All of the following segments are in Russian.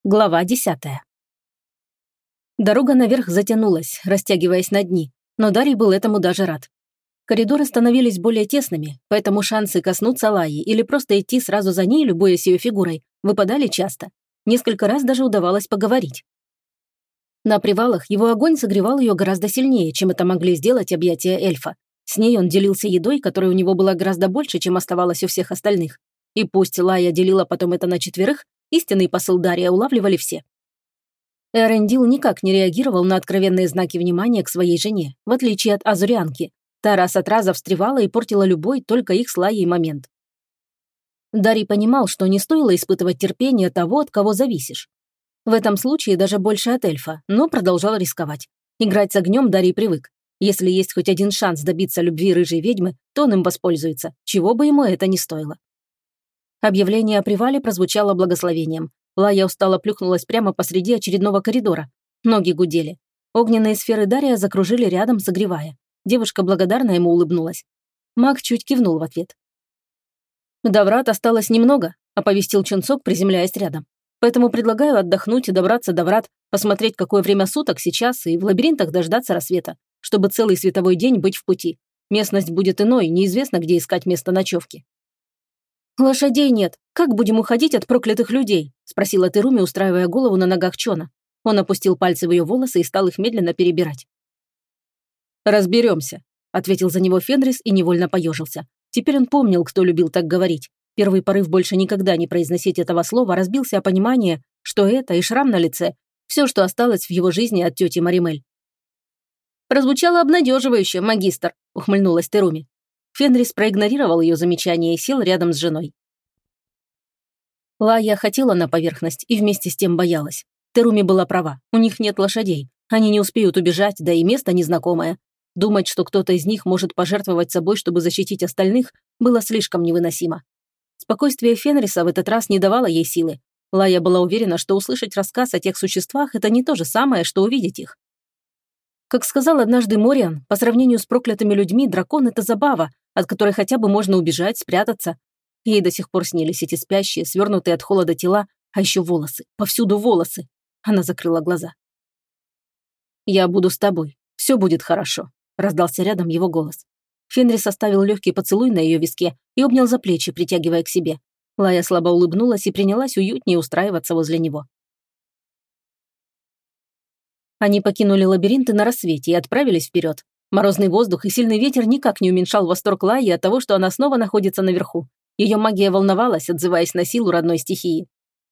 Глава 10. Дорога наверх затянулась, растягиваясь на дни, но Дарий был этому даже рад. Коридоры становились более тесными, поэтому шансы коснуться Лаи или просто идти сразу за ней, любуясь ее фигурой, выпадали часто. Несколько раз даже удавалось поговорить. На привалах его огонь согревал ее гораздо сильнее, чем это могли сделать объятия эльфа. С ней он делился едой, которой у него было гораздо больше, чем оставалось у всех остальных. И пусть Лая делила потом это на четверых, истинный посыл Дария улавливали все. Эрендил никак не реагировал на откровенные знаки внимания к своей жене, в отличие от азурианки. Та раз от раза встревала и портила любой, только их с Лаей момент. Дарий понимал, что не стоило испытывать терпение того, от кого зависишь. В этом случае даже больше от эльфа, но продолжал рисковать. Играть с огнем Дарий привык. Если есть хоть один шанс добиться любви рыжей ведьмы, то он им воспользуется, чего бы ему это ни стоило. Объявление о привале прозвучало благословением. Лая устало плюхнулась прямо посреди очередного коридора. Ноги гудели. Огненные сферы Дария закружили рядом, согревая. Девушка благодарно ему улыбнулась. Маг чуть кивнул в ответ. «До врат осталось немного», — оповестил Чунцок, приземляясь рядом. «Поэтому предлагаю отдохнуть и добраться до врат, посмотреть, какое время суток сейчас, и в лабиринтах дождаться рассвета, чтобы целый световой день быть в пути. Местность будет иной, неизвестно, где искать место ночевки». «Лошадей нет. Как будем уходить от проклятых людей?» – спросила Теруми, устраивая голову на ногах Чона. Он опустил пальцы в ее волосы и стал их медленно перебирать. «Разберемся», – ответил за него Фенрис и невольно поежился. Теперь он помнил, кто любил так говорить. Первый порыв больше никогда не произносить этого слова разбился о понимании, что это и шрам на лице – все, что осталось в его жизни от тети Маримель. «Прозвучало обнадеживающе, магистр», – ухмыльнулась Теруми. Фенрис проигнорировал ее замечание и сел рядом с женой. Лая хотела на поверхность и вместе с тем боялась. Теруми была права, у них нет лошадей. Они не успеют убежать, да и место незнакомое. Думать, что кто-то из них может пожертвовать собой, чтобы защитить остальных, было слишком невыносимо. Спокойствие Фенриса в этот раз не давало ей силы. Лая была уверена, что услышать рассказ о тех существах – это не то же самое, что увидеть их. Как сказал однажды Мориан, по сравнению с проклятыми людьми дракон – это забава, от которой хотя бы можно убежать, спрятаться. Ей до сих пор снились эти спящие, свернутые от холода тела, а еще волосы, повсюду волосы. Она закрыла глаза. «Я буду с тобой, все будет хорошо», – раздался рядом его голос. Фенрис оставил легкий поцелуй на ее виске и обнял за плечи, притягивая к себе. Лая слабо улыбнулась и принялась уютнее устраиваться возле него. Они покинули лабиринты на рассвете и отправились вперед. Морозный воздух и сильный ветер никак не уменьшал восторг Лаи от того, что она снова находится наверху. Ее магия волновалась, отзываясь на силу родной стихии.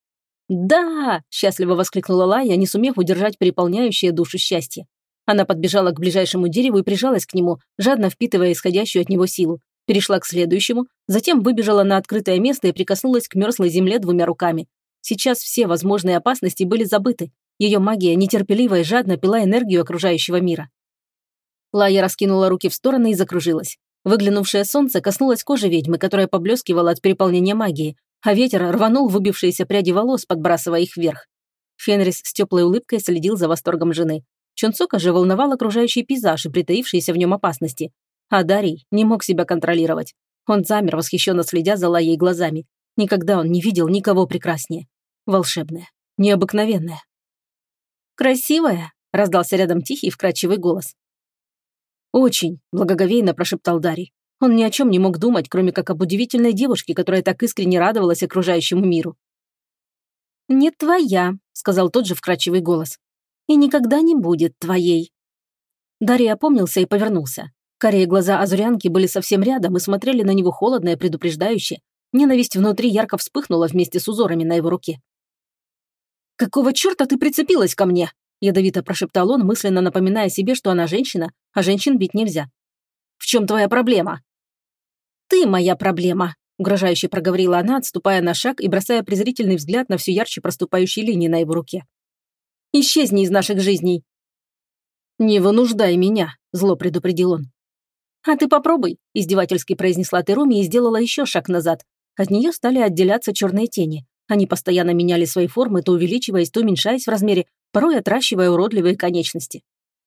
«Да!» – счастливо воскликнула Лая, не сумев удержать переполняющее душу счастье. Она подбежала к ближайшему дереву и прижалась к нему, жадно впитывая исходящую от него силу. Перешла к следующему, затем выбежала на открытое место и прикоснулась к мерзлой земле двумя руками. Сейчас все возможные опасности были забыты. Ее магия нетерпеливо и жадно пила энергию окружающего мира. Лая раскинула руки в стороны и закружилась. Выглянувшее солнце коснулось кожи ведьмы, которая поблескивала от переполнения магии, а ветер рванул выбившиеся пряди волос, подбрасывая их вверх. Фенрис с теплой улыбкой следил за восторгом жены. Чунцока же волновал окружающий пейзаж и притаившиеся в нем опасности. А Дарий не мог себя контролировать. Он замер, восхищенно следя за Лаей глазами. Никогда он не видел никого прекраснее. Волшебная, необыкновенная. «Красивая?» – раздался рядом тихий, вкрадчивый голос. «Очень», – благоговейно прошептал Дарий. Он ни о чем не мог думать, кроме как об удивительной девушке, которая так искренне радовалась окружающему миру. «Не твоя», – сказал тот же вкрадчивый голос. «И никогда не будет твоей». Дарий опомнился и повернулся. Карие глаза азурянки были совсем рядом и смотрели на него холодно и предупреждающе. Ненависть внутри ярко вспыхнула вместе с узорами на его руке. «Какого черта ты прицепилась ко мне?» – ядовито прошептал он, мысленно напоминая себе, что она женщина, а женщин бить нельзя. «В чем твоя проблема?» «Ты моя проблема», – угрожающе проговорила она, отступая на шаг и бросая презрительный взгляд на все ярче проступающие линии на его руке. «Исчезни из наших жизней». «Не вынуждай меня», – зло предупредил он. «А ты попробуй», – издевательски произнесла Теруми и сделала еще шаг назад. От нее стали отделяться черные тени. Они постоянно меняли свои формы, то увеличиваясь, то уменьшаясь в размере, порой отращивая уродливые конечности.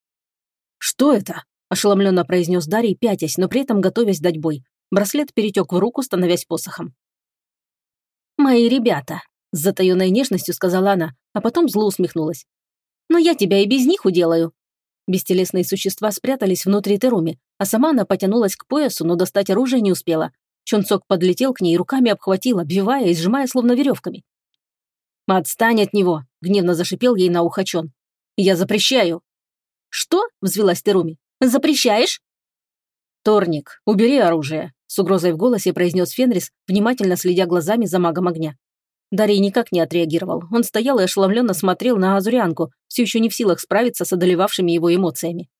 «Что это?» – ошеломленно произнес Дарий, пятясь, но при этом готовясь дать бой. Браслет перетек в руку, становясь посохом. «Мои ребята», С затаенной нежностью сказала она, а потом зло усмехнулась. «Но я тебя и без них уделаю». Бестелесные существа спрятались внутри Теруми, а сама она потянулась к поясу, но достать оружие не успела. Чонцок подлетел к ней и руками обхватил, обвивая и сжимая словно веревками. «Отстань от него!» – гневно зашипел ей на ухо Чон. «Я запрещаю!» «Что?» – взвилась Теруми. «Запрещаешь?» «Торник, убери оружие!» – с угрозой в голосе произнес Фенрис, внимательно следя глазами за магом огня. Дарий никак не отреагировал. Он стоял и ошеломленно смотрел на азурианку, все еще не в силах справиться с одолевавшими его эмоциями.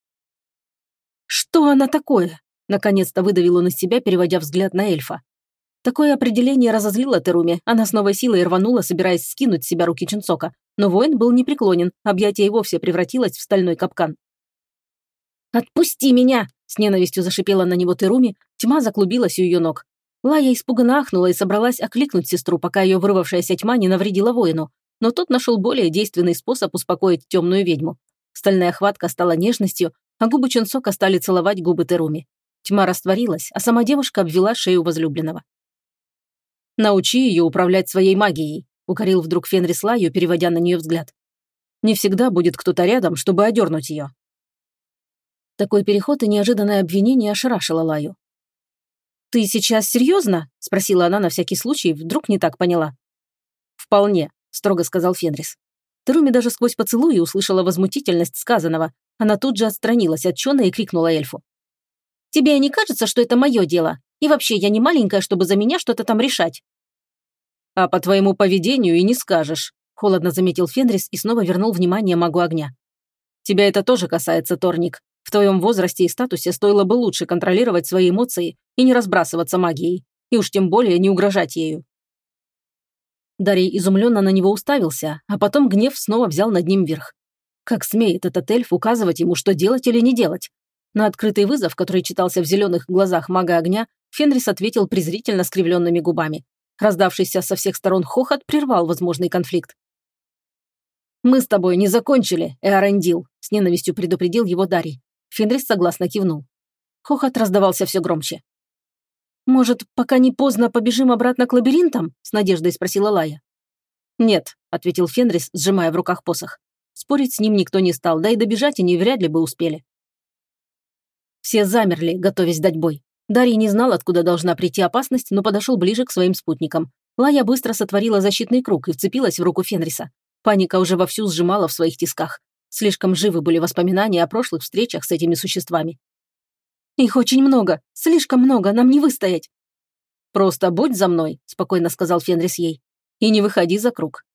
«Что она такое?» – наконец-то выдавил он из себя, переводя взгляд на эльфа. Такое определение разозлило Теруми. Она с новой силой рванула, собираясь скинуть с себя руки Чунцока. Но воин был непреклонен, объятие и вовсе превратилось в стальной капкан. «Отпусти меня!» – с ненавистью зашипела на него Теруми, тьма заклубилась у ее ног. Лая испуганно ахнула и собралась окликнуть сестру, пока ее вырвавшаяся тьма не навредила воину, но тот нашел более действенный способ успокоить темную ведьму. Стальная хватка стала нежностью, а губы Чунцока стали целовать губы Теруми. Тьма растворилась, а сама девушка обвела шею возлюбленного. «Научи ее управлять своей магией», — укорил вдруг Фенрис Лаю, переводя на нее взгляд. «Не всегда будет кто-то рядом, чтобы одернуть ее». Такой переход и неожиданное обвинение ошарашило Лаю. «Ты сейчас серьезно?» – спросила она на всякий случай, вдруг не так поняла. «Вполне», – строго сказал Фенрис. Теруми даже сквозь поцелуи услышала возмутительность сказанного. Она тут же отстранилась от Чона и крикнула эльфу. «Тебе не кажется, что это мое дело? И вообще, я не маленькая, чтобы за меня что-то там решать». «А по твоему поведению и не скажешь», – холодно заметил Фенрис и снова вернул внимание магу огня. «Тебя это тоже касается, Торник. В твоем возрасте и статусе стоило бы лучше контролировать свои эмоции и не разбрасываться магией, и уж тем более не угрожать ею». Дарий изумленно на него уставился, а потом гнев снова взял над ним верх. Как смеет этот эльф указывать ему, что делать или не делать? На открытый вызов, который читался в зеленых глазах мага огня, Фенрис ответил презрительно скривленными губами. Раздавшийся со всех сторон хохот прервал возможный конфликт. «Мы с тобой не закончили, Эарендил», – с ненавистью предупредил его Дарий. Фенрис согласно кивнул. Хохот раздавался все громче. «Может, пока не поздно, побежим обратно к лабиринтам?» – с надеждой спросила Лая. «Нет», – ответил Фенрис, сжимая в руках посох. Спорить с ним никто не стал, да и добежать они вряд ли бы успели. Все замерли, готовясь дать бой. Дарий не знал, откуда должна прийти опасность, но подошел ближе к своим спутникам. Лая быстро сотворила защитный круг и вцепилась в руку Фенриса. Паника уже вовсю сжимала в своих тисках. Слишком живы были воспоминания о прошлых встречах с этими существами. «Их очень много, слишком много, нам не выстоять». «Просто будь за мной», – спокойно сказал Фенрис ей, – «и не выходи за круг».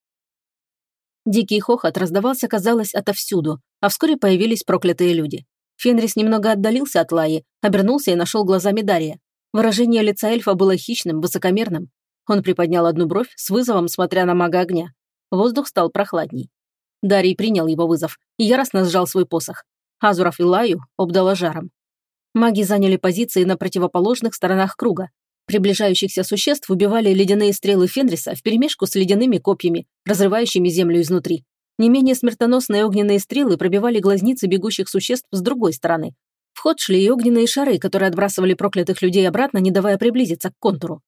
Дикий хохот раздавался, казалось, отовсюду, а вскоре появились проклятые люди. Фенрис немного отдалился от Лаи, обернулся и нашел глазами Дария. Выражение лица эльфа было хищным, высокомерным. Он приподнял одну бровь, с вызовом смотря на мага огня. Воздух стал прохладней. Дарий принял его вызов и яростно сжал свой посох. Азуров и Лаю обдало жаром. Маги заняли позиции на противоположных сторонах круга. Приближающихся существ убивали ледяные стрелы Фенриса вперемешку с ледяными копьями, разрывающими землю изнутри. Не менее смертоносные огненные стрелы пробивали глазницы бегущих существ с другой стороны. В ход шли и огненные шары, которые отбрасывали проклятых людей обратно, не давая приблизиться к контуру.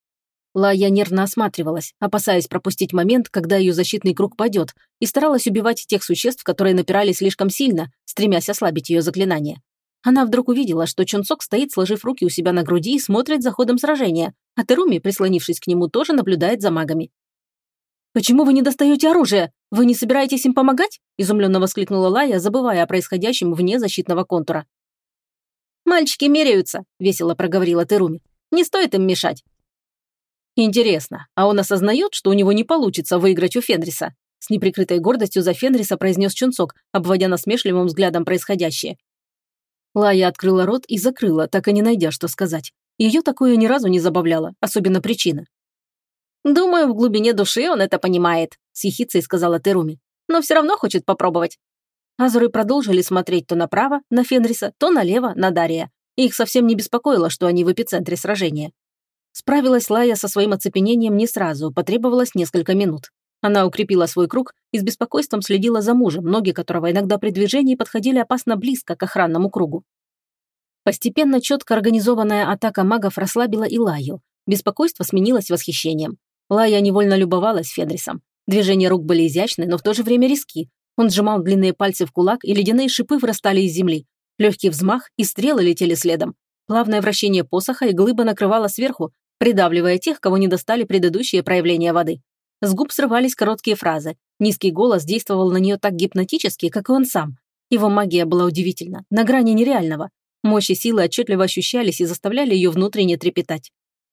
Лая нервно осматривалась, опасаясь пропустить момент, когда ее защитный круг падет, и старалась убивать тех существ, которые напирали слишком сильно, стремясь ослабить ее заклинание. Она вдруг увидела, что Чунцок стоит, сложив руки у себя на груди и смотрит за ходом сражения, а Теруми, прислонившись к нему, тоже наблюдает за магами. «Почему вы не достаете оружие? Вы не собираетесь им помогать?» – изумленно воскликнула Лая, забывая о происходящем вне защитного контура. «Мальчики меряются», – весело проговорила Теруми. «Не стоит им мешать». «Интересно, а он осознает, что у него не получится выиграть у Фенриса?» С неприкрытой гордостью за Фенриса произнес Чунцок, обводя насмешливым взглядом происходящее. Лая открыла рот и закрыла, так и не найдя, что сказать. Ее такое ни разу не забавляло, особенно причина. «Думаю, в глубине души он это понимает», – с ехицей сказала Теруми. «Но все равно хочет попробовать». Азуры продолжили смотреть то направо, на Фенриса, то налево, на Дария. Их совсем не беспокоило, что они в эпицентре сражения. Справилась Лая со своим оцепенением не сразу, потребовалось несколько минут. Она укрепила свой круг и с беспокойством следила за мужем, ноги которого иногда при движении подходили опасно близко к охранному кругу. Постепенно четко организованная атака магов расслабила и Лаю. Беспокойство сменилось восхищением. Лая невольно любовалась Фенрисом. Движения рук были изящны, но в то же время резки. Он сжимал длинные пальцы в кулак, и ледяные шипы вырастали из земли. Легкий взмах, и стрелы летели следом. Плавное вращение посоха, и глыба накрывала сверху, придавливая тех, кого не достали предыдущие проявления воды. С губ срывались короткие фразы. Низкий голос действовал на нее так гипнотически, как и он сам. Его магия была удивительна, на грани нереального. Мощь и силы отчетливо ощущались и заставляли ее внутренне трепетать.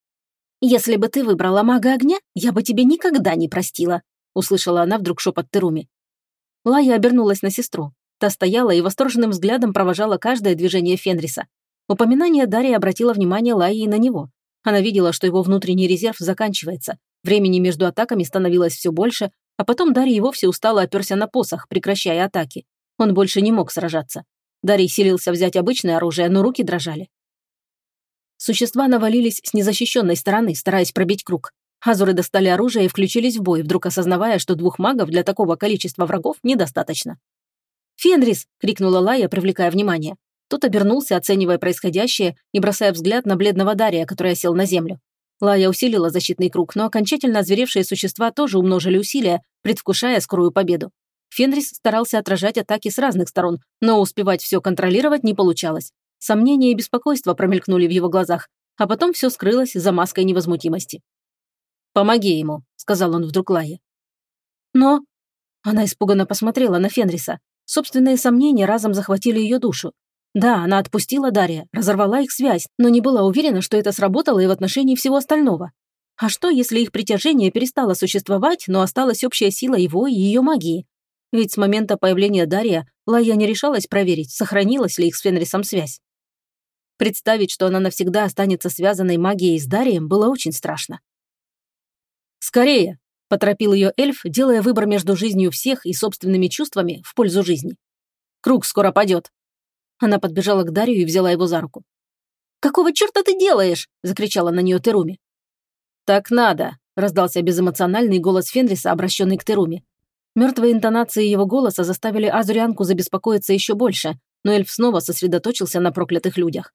«Если бы ты выбрала мага огня, я бы тебе никогда не простила», услышала она вдруг шепот Теруми. Лая обернулась на сестру. Та стояла и восторженным взглядом провожала каждое движение Фенриса. Упоминание Дарьи обратило внимание Лаи и на него. Она видела, что его внутренний резерв заканчивается. Времени между атаками становилось все больше, а потом Дарий и вовсе устало оперся на посох, прекращая атаки. Он больше не мог сражаться. Дарий силился взять обычное оружие, но руки дрожали. Существа навалились с незащищенной стороны, стараясь пробить круг. Азуры достали оружие и включились в бой, вдруг осознавая, что 2 магов для такого количества врагов недостаточно. «Фенрис!» — крикнула Лая, привлекая внимание. Тот обернулся, оценивая происходящее и бросая взгляд на бледного Дария, который осел на землю. Лая усилила защитный круг, но окончательно озверевшие существа тоже умножили усилия, предвкушая скорую победу. Фенрис старался отражать атаки с разных сторон, но успевать все контролировать не получалось. Сомнения и беспокойство промелькнули в его глазах, а потом все скрылось за маской невозмутимости. «Помоги ему», — сказал он вдруг Лае. «Но...» Она испуганно посмотрела на Фенриса. Собственные сомнения разом захватили ее душу. Да, она отпустила Дария, разорвала их связь, но не была уверена, что это сработало и в отношении всего остального. А что, если их притяжение перестало существовать, но осталась общая сила его и ее магии? Ведь с момента появления Дария Лая не решалась проверить, сохранилась ли их с Фенрисом связь. Представить, что она навсегда останется связанной магией с Дарием, было очень страшно. «Скорее!» – поторопил ее эльф, делая выбор между жизнью всех и собственными чувствами в пользу жизни. «Круг скоро падет!» Она подбежала к Дарию и взяла его за руку. «Какого черта ты делаешь?» – закричала на нее Теруми. «Так надо!» – раздался безэмоциональный голос Фенриса, обращенный к Теруми. Мертвые интонации его голоса заставили Азурианку забеспокоиться еще больше, но эльф снова сосредоточился на проклятых людях.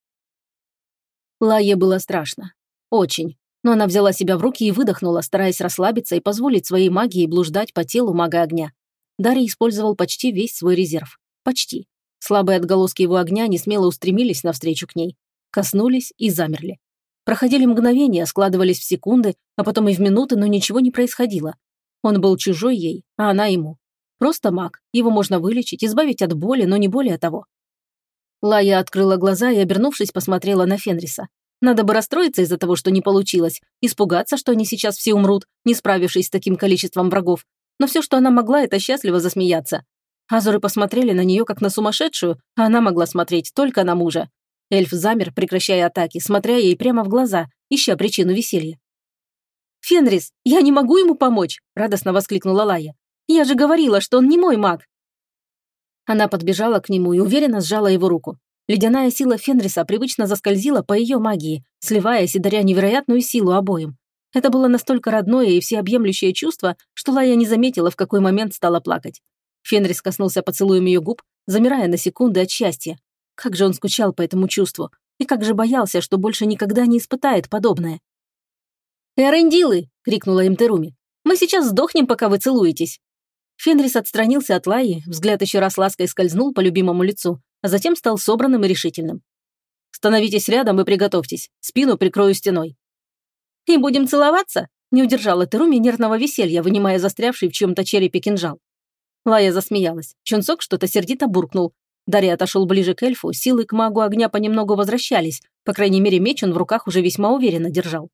Лае было страшно. Очень. Но она взяла себя в руки и выдохнула, стараясь расслабиться и позволить своей магии блуждать по телу мага огня. Дарий использовал почти весь свой резерв. Почти. Слабые отголоски его огня несмело устремились навстречу к ней. Коснулись и замерли. Проходили мгновения, складывались в секунды, а потом и в минуты, но ничего не происходило. Он был чужой ей, а она ему. Просто маг. Его можно вылечить, избавить от боли, но не более того. Лая открыла глаза и, обернувшись, посмотрела на Фенриса. Надо бы расстроиться из-за того, что не получилось, испугаться, что они сейчас все умрут, не справившись с таким количеством врагов. Но все, что она могла, это счастливо засмеяться. Азуры посмотрели на нее, как на сумасшедшую, а она могла смотреть только на мужа. Эльф замер, прекращая атаки, смотря ей прямо в глаза, ища причину веселья. «Фенрис, я не могу ему помочь!» – радостно воскликнула Лая. «Я же говорила, что он не мой маг!» Она подбежала к нему и уверенно сжала его руку. Ледяная сила Фенриса привычно заскользила по ее магии, сливаясь и даря невероятную силу обоим. Это было настолько родное и всеобъемлющее чувство, что Лая не заметила, в какой момент стала плакать. Фенрис коснулся поцелуем ее губ, замирая на секунды от счастья. Как же он скучал по этому чувству, и как же боялся, что больше никогда не испытает подобное. «Эрендилы!» — крикнула им Теруми. «Мы сейчас сдохнем, пока вы целуетесь!» Фенрис отстранился от Лаи, взгляд еще раз лаской скользнул по любимому лицу, а затем стал собранным и решительным. «Становитесь рядом и приготовьтесь, спину прикрою стеной». «И будем целоваться?» — не удержала Теруми нервного веселья, вынимая застрявший в чьем-то черепе кинжал. Лая засмеялась. Чунцок что-то сердито буркнул. Дарья отошел ближе к эльфу, силы к магу огня понемногу возвращались, по крайней мере меч он в руках уже весьма уверенно держал.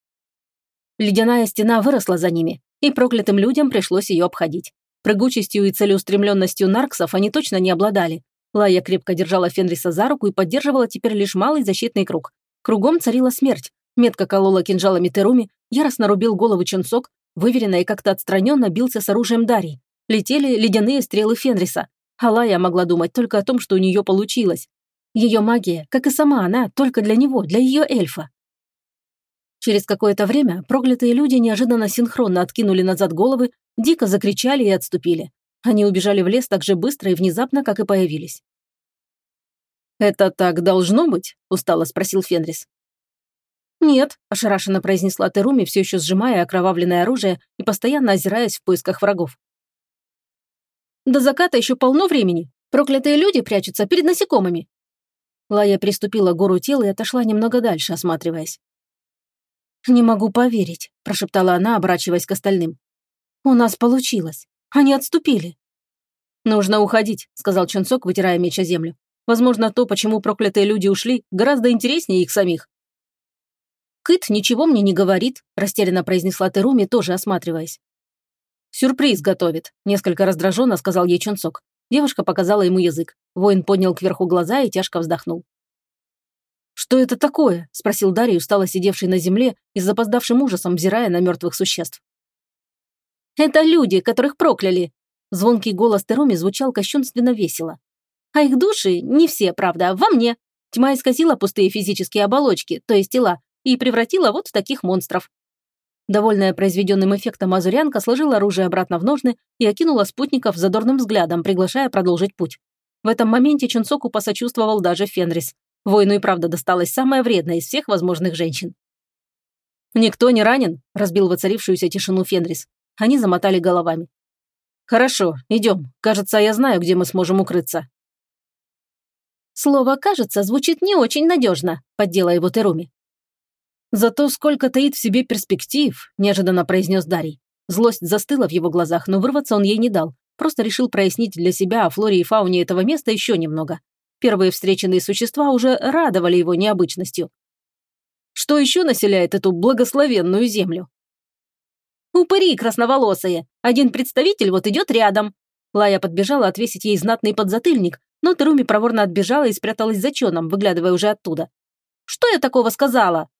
Ледяная стена выросла за ними, и проклятым людям пришлось ее обходить. Прыгучестью и целеустремленностью нарксов они точно не обладали. Лая крепко держала Фенриса за руку и поддерживала теперь лишь малый защитный круг. Кругом царила смерть. Метко колола кинжалами Теруми, яростно рубил голову Чунцок, выверенно и как-то отстраненно бился с оружием Дарьи. Летели ледяные стрелы Фенриса. А Лая могла думать только о том, что у нее получилось. Ее магия, как и сама она, только для него, для ее эльфа. Через какое-то время проклятые люди неожиданно синхронно откинули назад головы, дико закричали и отступили. Они убежали в лес так же быстро и внезапно, как и появились. «Это так должно быть?» – устало спросил Фенрис. «Нет», – ошарашенно произнесла Теруми, все еще сжимая окровавленное оружие и постоянно озираясь в поисках врагов. «До заката еще полно времени. Проклятые люди прячутся перед насекомыми». Лая приступила к гору тела и отошла немного дальше, осматриваясь. «Не могу поверить», – прошептала она, оборачиваясь к остальным. «У нас получилось. Они отступили». «Нужно уходить», – сказал Чунсок, вытирая меч о землю. «Возможно, то, почему проклятые люди ушли, гораздо интереснее их самих». «Кыт ничего мне не говорит», – растерянно произнесла Теруми, тоже осматриваясь. «Сюрприз готовит», – несколько раздраженно сказал ей Чунсок. Девушка показала ему язык. Воин поднял кверху глаза и тяжко вздохнул. «Что это такое?» – спросил Дарий, устало сидевший на земле и с запоздавшим ужасом взирая на мертвых существ. «Это люди, которых прокляли!» Звонкий голос Теруми звучал кощунственно весело. «А их души, не все, правда, во мне. Тьма исказила пустые физические оболочки, то есть тела, и превратила вот в таких монстров». Довольная произведенным эффектом Азурянка сложила оружие обратно в ножны и окинула спутников задорным взглядом, приглашая продолжить путь. В этом моменте Чунсоку посочувствовал даже Фенрис. Воину и правда досталась самая вредная из всех возможных женщин. «Никто не ранен?» – разбил воцарившуюся тишину Фенрис. Они замотали головами. «Хорошо, идем. Кажется, я знаю, где мы сможем укрыться». «Слово «кажется» звучит не очень надежно», – поддела его Теруми. «Зато сколько таит в себе перспектив», – неожиданно произнес Дарий. Злость застыла в его глазах, но вырваться он ей не дал. Просто решил прояснить для себя о флоре и фауне этого места еще немного. Первые встреченные существа уже радовали его необычностью. Что еще населяет эту благословенную землю? «Упыри красноволосые! Один представитель вот идет рядом!» Лая подбежала отвесить ей знатный подзатыльник, но Теруми проворно отбежала и спряталась за чоном, выглядывая уже оттуда. «Что я такого сказала?»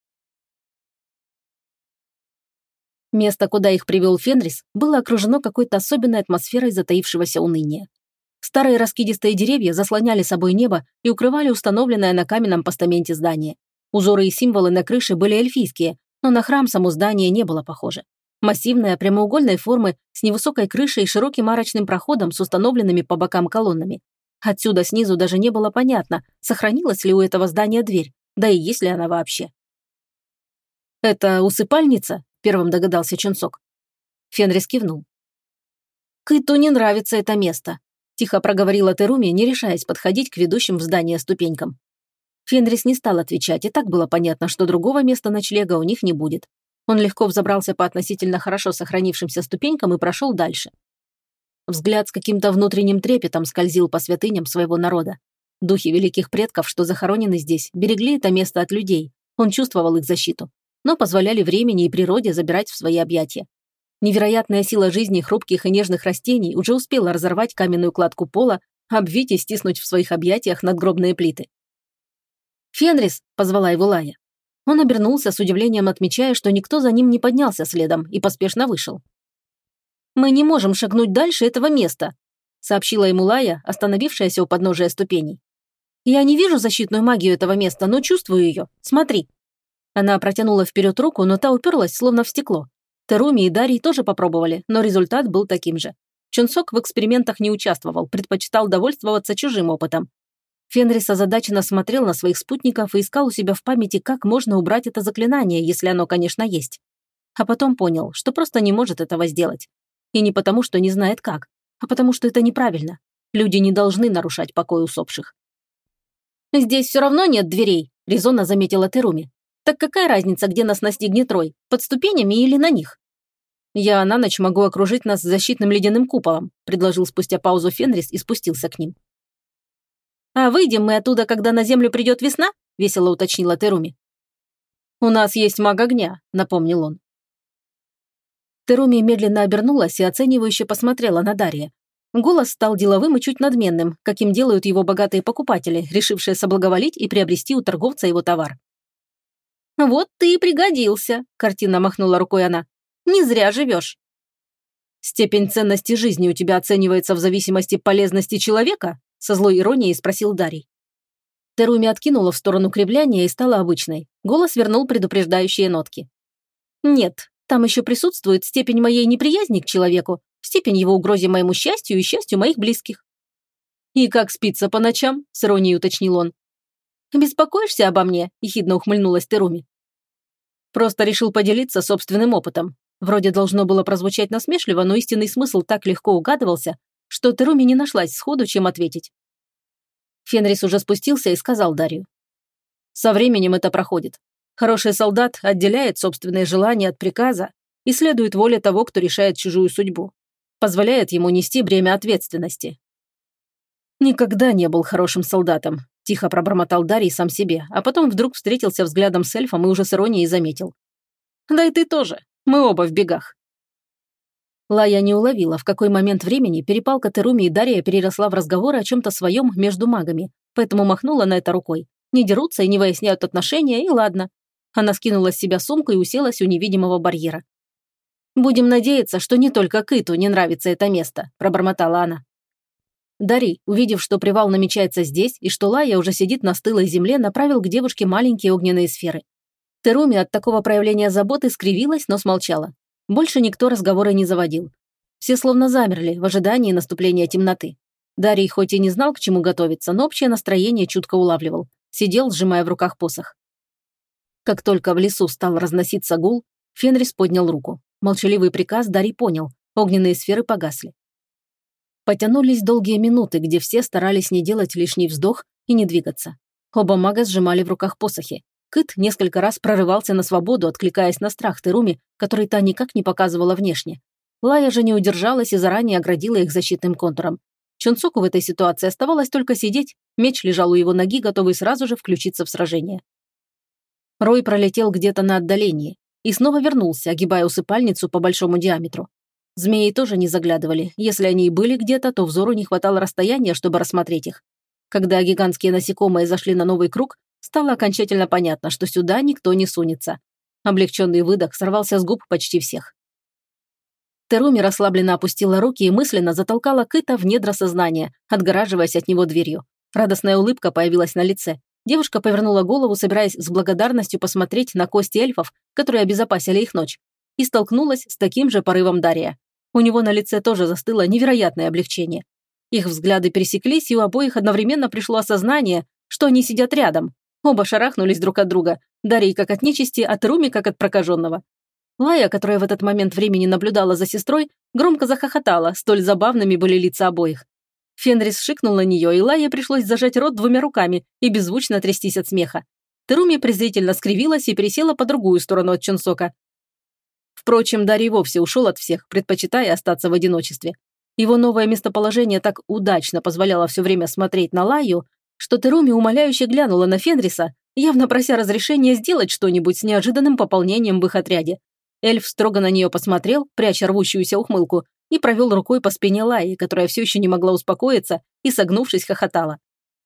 Место, куда их привел Фенрис, было окружено какой-то особенной атмосферой затаившегося уныния. Старые раскидистые деревья заслоняли собой небо и укрывали установленное на каменном постаменте здание. Узоры и символы на крыше были эльфийские, но на храм само здание не было похоже. Массивная прямоугольной формы с невысокой крышей и широким арочным проходом с установленными по бокам колоннами. Отсюда снизу даже не было понятно, сохранилась ли у этого здания дверь, да и есть ли она вообще. «Это усыпальница?» – первым догадался Чунсок. Фенрис кивнул. «Кыту не нравится это место», – тихо проговорила Теруми, не решаясь подходить к ведущим в здание ступенькам. Фенрис не стал отвечать, и так было понятно, что другого места ночлега у них не будет. Он легко взобрался по относительно хорошо сохранившимся ступенькам и прошел дальше. Взгляд с каким-то внутренним трепетом скользил по святыням своего народа. Духи великих предков, что захоронены здесь, берегли это место от людей. Он чувствовал их защиту, но позволяли времени и природе забирать в свои объятия. Невероятная сила жизни хрупких и нежных растений уже успела разорвать каменную кладку пола, обвить и стиснуть в своих объятиях надгробные плиты. «Фенрис!» – позвала его Лая. Он обернулся с удивлением, отмечая, что никто за ним не поднялся следом, и поспешно вышел. «Мы не можем шагнуть дальше этого места», – сообщила ему Лая, остановившаяся у подножия ступеней. «Я не вижу защитную магию этого места, но чувствую ее. Смотри». Она протянула вперед руку, но та уперлась, словно в стекло. Теруми и Дарий тоже попробовали, но результат был таким же. Чунсок в экспериментах не участвовал, предпочитал довольствоваться чужим опытом. Фенрис озадаченно смотрел на своих спутников и искал у себя в памяти, как можно убрать это заклинание, если оно, конечно, есть. А потом понял, что просто не может этого сделать. И не потому, что не знает как, а потому, что это неправильно. Люди не должны нарушать покой усопших. «Здесь все равно нет дверей», – резонно заметила Теруми. «Так какая разница, где нас настигнет Рой, под ступенями или на них?» «Я на ночь могу окружить нас защитным ледяным куполом», – предложил спустя паузу Фенрис и спустился к ним. «А выйдем мы оттуда, когда на землю придет весна?» – весело уточнила Теруми. «У нас есть маг огня», – напомнил он. Теруми медленно обернулась и оценивающе посмотрела на Дария. Голос стал деловым и чуть надменным, каким делают его богатые покупатели, решившие соблаговолить и приобрести у торговца его товар. «Вот ты и пригодился», – картинно махнула рукой она. «Не зря живешь». «Степень ценности жизни у тебя оценивается в зависимости от полезности человека?» – со злой иронией спросил Дарий. Теруми откинула в сторону кривляния и стала обычной. Голос вернул предупреждающие нотки. «Нет, там еще присутствует степень моей неприязни к человеку, степень его угрозе моему счастью и счастью моих близких». «И как спится по ночам?» – с иронией уточнил он. «Беспокоишься обо мне?» – ехидно ухмыльнулась Теруми. Просто решил поделиться собственным опытом. Вроде должно было прозвучать насмешливо, но истинный смысл так легко угадывался, что Теруми не нашлась сходу, чем ответить. Фенрис уже спустился и сказал Дарью. Со временем это проходит. Хороший солдат отделяет собственные желания от приказа и следует воле того, кто решает чужую судьбу. Позволяет ему нести бремя ответственности. «Никогда не был хорошим солдатом», – тихо пробормотал Дарий сам себе, а потом вдруг встретился взглядом с эльфом и уже с иронией заметил. «Да и ты тоже. Мы оба в бегах». Лая не уловила, в какой момент времени перепалка Теруми и Дария переросла в разговоры о чем-то своем между магами, поэтому махнула на это рукой. Не дерутся и не выясняют отношения, и ладно. Она скинула с себя сумку и уселась у невидимого барьера. «Будем надеяться, что не только Кыту не нравится это место», – пробормотала она. Дарий, увидев, что привал намечается здесь и что Лая уже сидит на стылой земле, направил к девушке маленькие огненные сферы. Теруми от такого проявления заботы скривилась, но смолчала. Больше никто разговоры не заводил. Все словно замерли в ожидании наступления темноты. Дарий хоть и не знал, к чему готовиться, но общее настроение чутко улавливал. Сидел, сжимая в руках посох. Как только в лесу стал разноситься гул, Фенрис поднял руку. Молчаливый приказ Дарий понял. Огненные сферы погасли. Потянулись долгие минуты, где все старались не делать лишний вздох и не двигаться. Оба мага сжимали в руках посохи. Кыт несколько раз прорывался на свободу, откликаясь на страх Теруми, который та никак не показывала внешне. Лая же не удержалась и заранее оградила их защитным контуром. Чунцоку в этой ситуации оставалось только сидеть, меч лежал у его ноги, готовый сразу же включиться в сражение. Рой пролетел где-то на отдалении и снова вернулся, огибая усыпальницу по большому диаметру. Змеи тоже не заглядывали. Если они и были где-то, то взору не хватало расстояния, чтобы рассмотреть их. Когда гигантские насекомые зашли на новый круг, стало окончательно понятно, что сюда никто не сунется. Облегченный выдох сорвался с губ почти всех. Теруми расслабленно опустила руки и мысленно затолкала Кыта в недра сознания, отгораживаясь от него дверью. Радостная улыбка появилась на лице. Девушка повернула голову, собираясь с благодарностью посмотреть на кости эльфов, которые обезопасили их ночь, и столкнулась с таким же порывом Дария. У него на лице тоже застыло невероятное облегчение. Их взгляды пересеклись, и у обоих одновременно пришло осознание, что они сидят рядом. Оба шарахнулись друг от друга, Дарий как от нечисти, а Теруми как от прокаженного. Лая, которая в этот момент времени наблюдала за сестрой, громко захохотала, столь забавными были лица обоих. Фенрис шикнул на нее, и Лае пришлось зажать рот двумя руками и беззвучно трястись от смеха. Теруми презрительно скривилась и пересела по другую сторону от Чунсока. Впрочем, Дарий вовсе ушел от всех, предпочитая остаться в одиночестве. Его новое местоположение так удачно позволяло все время смотреть на Лаю, что Теруми умоляюще глянула на Фенриса, явно прося разрешения сделать что-нибудь с неожиданным пополнением в их отряде. Эльф строго на нее посмотрел, пряча рвущуюся ухмылку, и провел рукой по спине Лаи, которая все еще не могла успокоиться и, согнувшись, хохотала.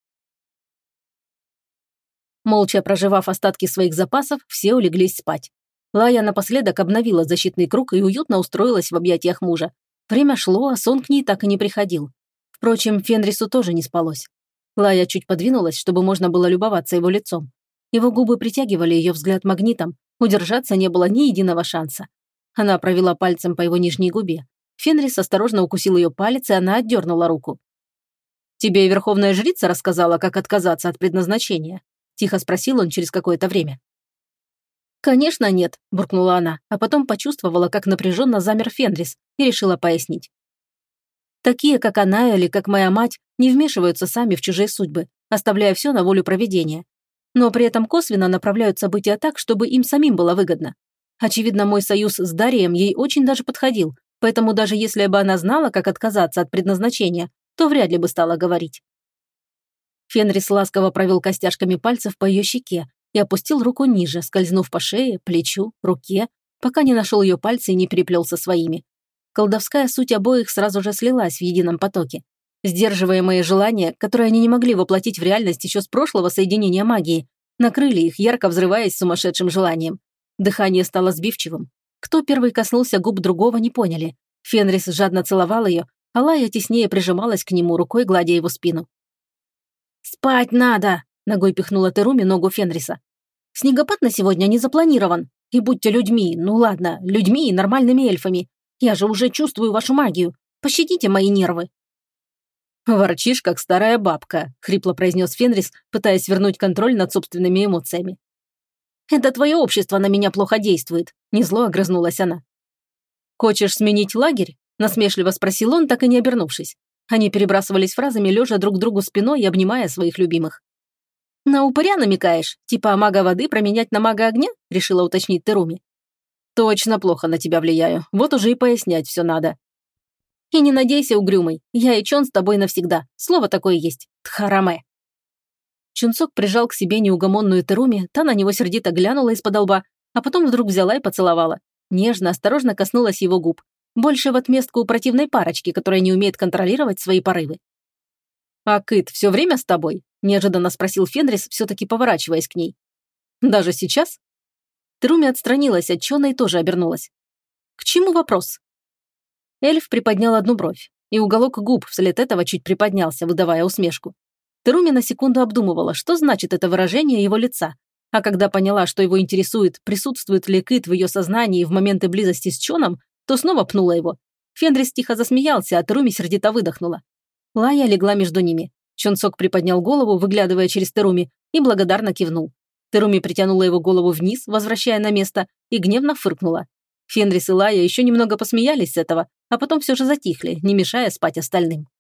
Молча проживав остатки своих запасов, все улеглись спать. Лая напоследок обновила защитный круг и уютно устроилась в объятиях мужа. Время шло, а сон к ней так и не приходил. Впрочем, Фенрису тоже не спалось. Лая чуть подвинулась, чтобы можно было любоваться его лицом. Его губы притягивали ее взгляд магнитом, удержаться не было ни единого шанса. Она провела пальцем по его нижней губе. Фенрис осторожно укусил ее палец, и она отдернула руку. «Тебе верховная жрица рассказала, как отказаться от предназначения?» – тихо спросил он через какое-то время. «Конечно нет», – буркнула она, а потом почувствовала, как напряженно замер Фенрис, и решила пояснить. «Такие, как она или как моя мать, не вмешиваются сами в чужие судьбы, оставляя все на волю провидения. Но при этом косвенно направляют события так, чтобы им самим было выгодно. Очевидно, мой союз с Дарием ей очень даже подходил, поэтому даже если бы она знала, как отказаться от предназначения, то вряд ли бы стала говорить». Фенрис ласково провел костяшками пальцев по ее щеке и опустил руку ниже, скользнув по шее, плечу, руке, пока не нашел ее пальцы и не переплел со своими. Колдовская суть обоих сразу же слилась в едином потоке. Сдерживаемые желания, которые они не могли воплотить в реальность еще с прошлого соединения магии, накрыли их, ярко взрываясь сумасшедшим желанием. Дыхание стало сбивчивым. Кто первый коснулся губ другого, не поняли. Фенрис жадно целовал ее, а Лая теснее прижималась к нему, рукой гладя его спину. «Спать надо!» – ногой пихнула Теруми ногу Фенриса. «Снегопад на сегодня не запланирован. И будьте людьми, ну ладно, людьми и нормальными эльфами. Я же уже чувствую вашу магию. Пощадите мои нервы». «Ворчишь, как старая бабка», – хрипло произнес Фенрис, пытаясь вернуть контроль над собственными эмоциями. «Это твое общество на меня плохо действует», – незло огрызнулась она. «Хочешь сменить лагерь?» – насмешливо спросил он, так и не обернувшись. Они перебрасывались фразами, лежа друг к другу спиной и обнимая своих любимых. «На упыря намекаешь? Типа мага воды променять на мага огня?» – решила уточнить Теруми. «Точно плохо на тебя влияю. Вот уже и пояснять все надо». «И не надейся, угрюмый. Я и Чон с тобой навсегда. Слово такое есть. Тхараме». Чунцок прижал к себе неугомонную Теруми, та на него сердито глянула из-под лба, а потом вдруг взяла и поцеловала. Нежно, осторожно коснулась его губ. Больше в отместку противной парочки, которая не умеет контролировать свои порывы. «А Кыт все время с тобой?» – неожиданно спросил Фенрис, все-таки поворачиваясь к ней. «Даже сейчас?» Теруми отстранилась от Чона и тоже обернулась. «К чему вопрос?» Эльф приподнял одну бровь, и уголок губ вслед этого чуть приподнялся, выдавая усмешку. Теруми на секунду обдумывала, что значит это выражение его лица, а когда поняла, что его интересует, присутствует ли Кыт в ее сознании в моменты близости с Чоном, то снова пнула его. Фенрис тихо засмеялся, а Теруми сердито выдохнула. Лая легла между ними. Чонсок приподнял голову, выглядывая через Теруми, и благодарно кивнул. Теруми притянула его голову вниз, возвращая на место, и гневно фыркнула. Фенрис и Лая еще немного посмеялись с этого, а потом все же затихли, не мешая спать остальным.